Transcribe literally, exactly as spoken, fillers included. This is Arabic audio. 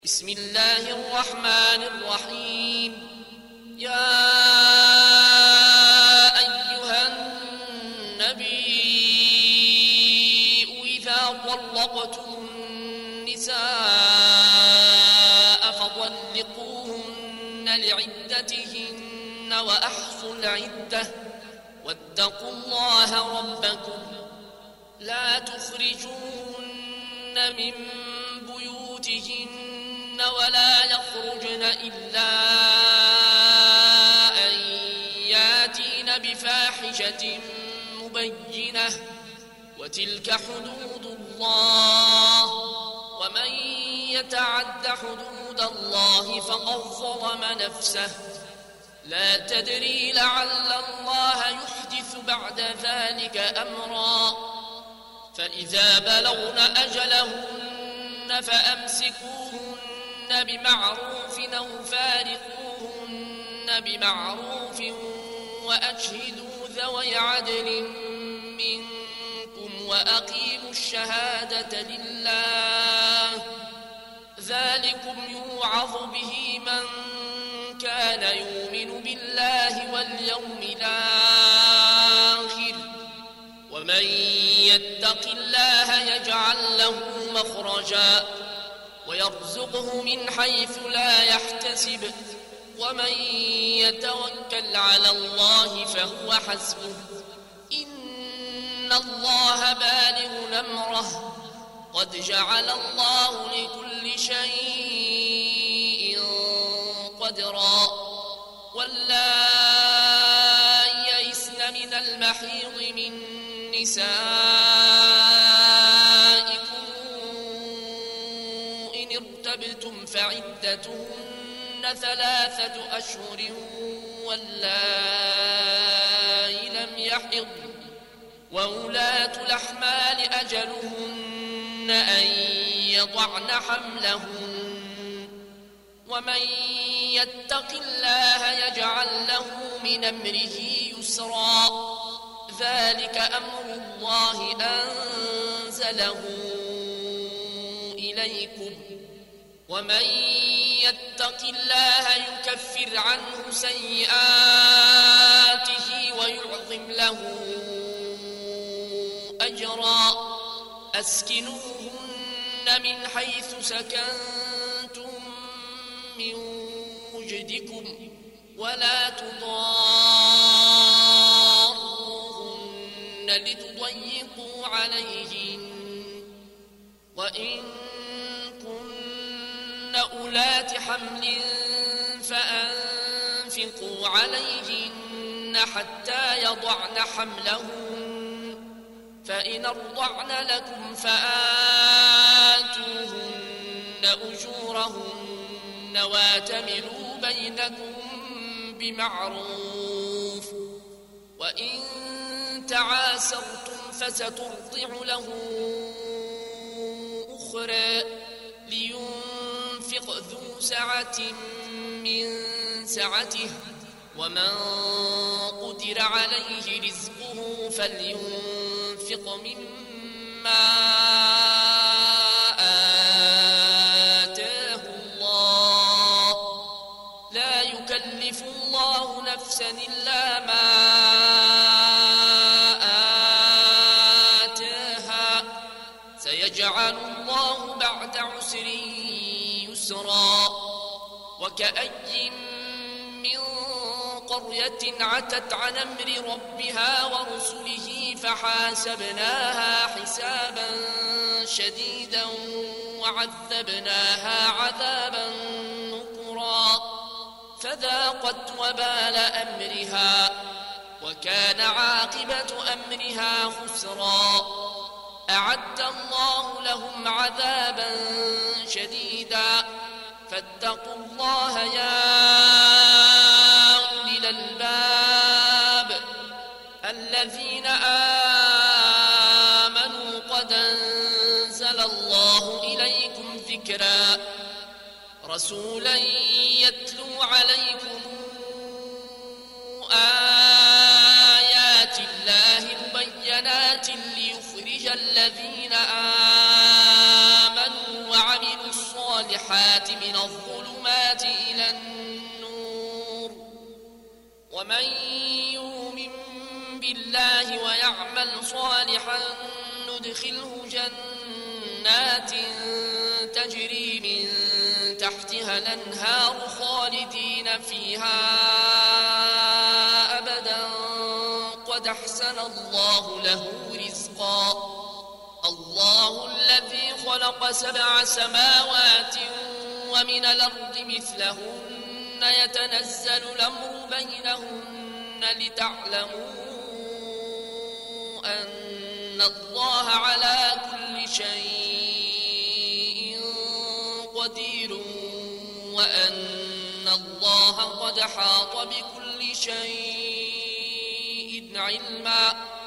بسم الله الرحمن الرحيم. يا أيها النبي إذا طلقتم النساء فطلقوهن لعدتهن وأحصوا العدة واتقوا الله ربكم لا تخرجوهن من بيوتهن ولا يخرجن إلا أن ياتين بفاحشة مبينة وتلك حدود الله ومن يتعد حدود الله فقد ظلم نفسه لا تدري لعل الله يحدث بعد ذلك أمرا فإذا بلغن أجلهن فأمسكوهن بمعروف أو فارقوهن بمعروف وأشهدوا ذوي عدل منكم وأقيموا الشهادة لله ذلكم يوعظ به من كان يؤمن بالله واليوم الآخر ومن يتق الله يجعل له مخرجا ويرزقه من حيث لا يحتسب ومن يتوكل على الله فهو حسبه إن الله بالغ أمره قد جعل الله لكل شيء قدرا واللائي يئسن من المحيض من نسائكم إن ارتبتم فعدتهن ثلاثة أشهر واللائي لم يحضن وأولاة الأحمال أجلهن أن يضعن حملهن ومن يتق الله يجعل له من أمره يسرا ذلك أمر الله أنزله إليكم ومن يتق الله يكفر عنه سيئاته ويعظم له أجرا أسكنوهن من حيث سكنتم من وجدكم ولا تضاروهن لتضيقوا عليهن وإن كن أولات حمل فأنفقوا عليهن حتى يضعن حملهن فإن أرضعن لكم فآتوهن أجورهن واتمروا بينكم بمعروف وإن تعاسرتم فسترضع له أخرى لينفق ذو سعة من سعته ومن قدر عليه رزقه فلينفق مما آتاه الله لا يكلف الله نفسا إلا ما آتاها سيجعل الله بعد عسر يسرا وكأي من قرية عتت عن أمر ربها ورسله فحاسبناها حسابا شديدا وعذبناها عذابا نكرا فذاقت وبال أمرها وكان عاقبة أمرها خسرا أعد الله لهم عذابا شديدا فاتقوا الله يا أولي الألباب الذين آمنوا قد أنزل الله إليكم ذكرا رسولا يتلو عليكم آيات الله مبينات ليخرج الذين آمنوا وعملوا الصالحات من الظلمات إلى النور ومن يؤمن بالله ويعمل صالحا ندخله جنات تجري من تحتها الأنهار خالدين فيها أبدا قد أحسن الله له رزقا الله الذي خلق سبع سماوات ومن الأرض مثلهن يتنزل الأمر بينهن لتعلموا أن الله على كل شيء قدير وأن الله قد حاط بكل شيء علما